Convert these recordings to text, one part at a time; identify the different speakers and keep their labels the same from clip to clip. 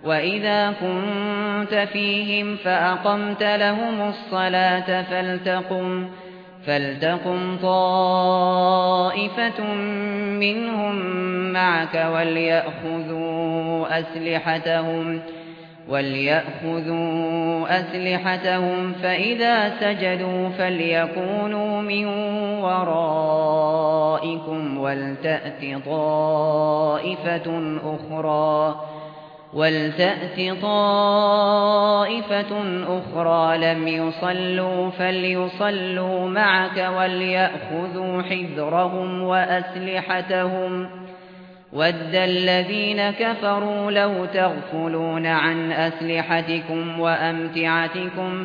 Speaker 1: وَإِذَا كُنتَ فِيهِمْ فَأَقَمْتَ لَهُمُ الصَّلَاةَ فَلْتَقُمْ طَائِفَةٌ مِّنْهُم مَّعَكَ وَلْيَأْخُذُوا أَسْلِحَتَهُمْ فَإِذَا سَجَدُوا فَلْيَكُونُوا مِن وَرَائِكُمْ وَلْتَأْتِ طَائِفَةٌ أُخْرَىٰ لَمْ يُصَلُّوا فَلْيُصَلُّوا مَعَكَ وَلْيَأْخُذُوا حِذْرَهُمْ وَأَسْلِحَتَهُمْ وَدَّ الَّذِينَ كَفَرُوا لَوْ تَغْفُلُونَ عَنْ أَسْلِحَتِكُمْ وَأَمْتِعَتِكُمْ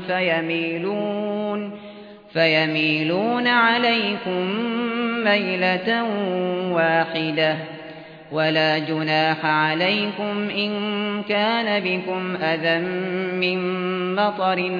Speaker 1: فَيَمِيلُونَ عَلَيْكُمْ مَيْلَةً وَاحِدَةً وَلَا جُنَاحَ عَلَيْكُمْ إِن كَانَ بِكُمْ أَذًى مِّن مَّطَرٍ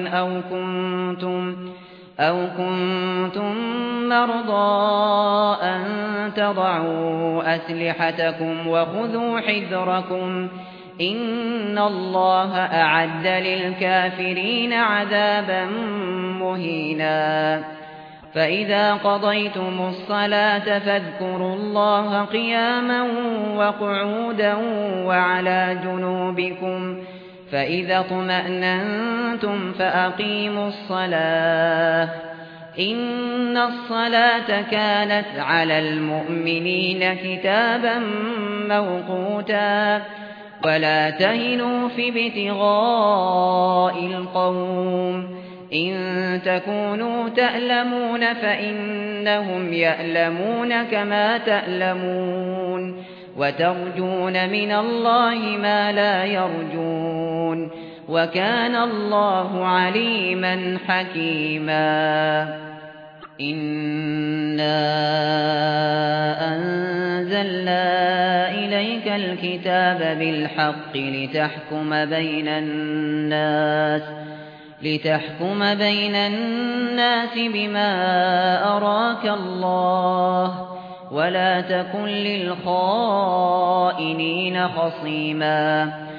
Speaker 1: أَوْ كُنتُم مَّرْضَىٰ أَن تَضَعُوا أَسْلِحَتَكُمْ وَخُذُوا حِذْرَكُمْ إِنَّ اللَّهَ أَعَدَّ لِلْكَافِرِينَ عَذَابًا مُّهِينًا فَإِذَا قَضَيْتُمُ الصَّلَاةَ فاذكروا اللَّهَ قِيَامًا وَقُعُودًا وَعَلَى جُنُوبِكُمْ فَإِذَا اطْمَأْنَنتُمْ فَأَقِيمُوا الصَّلَاةَ إِنَّ الصَّلَاةَ كَانَتْ عَلَى الْمُؤْمِنِينَ كِتَابًا مَّوْقُوتًا وَلَا تَهِنُوا فِي ابْتِغَاءِ الْقَوْمِ إِن تَكُونُوا تَأْلَمُونَ فَإِنَّهُمْ يَأْلَمُونَ كَمَا تَأْلَمُونَ وَتَرْجُونَ مِنَ اللَّهِ مَا لَا يَرْجُونَ وَكَانَ اللَّهُ عَلِيمًا حَكِيمًا إِنَّا أَنزَلْنَا إِلَيْكَ الْكِتَابَ بِالْحَقِّ لِتَحْكُمَ بَيْنَ النَّاسِ بِمَا أَرَاكَ اللَّهُ وَلَا تَكُن لِّلْخَائِنِينَ خَصِيمًا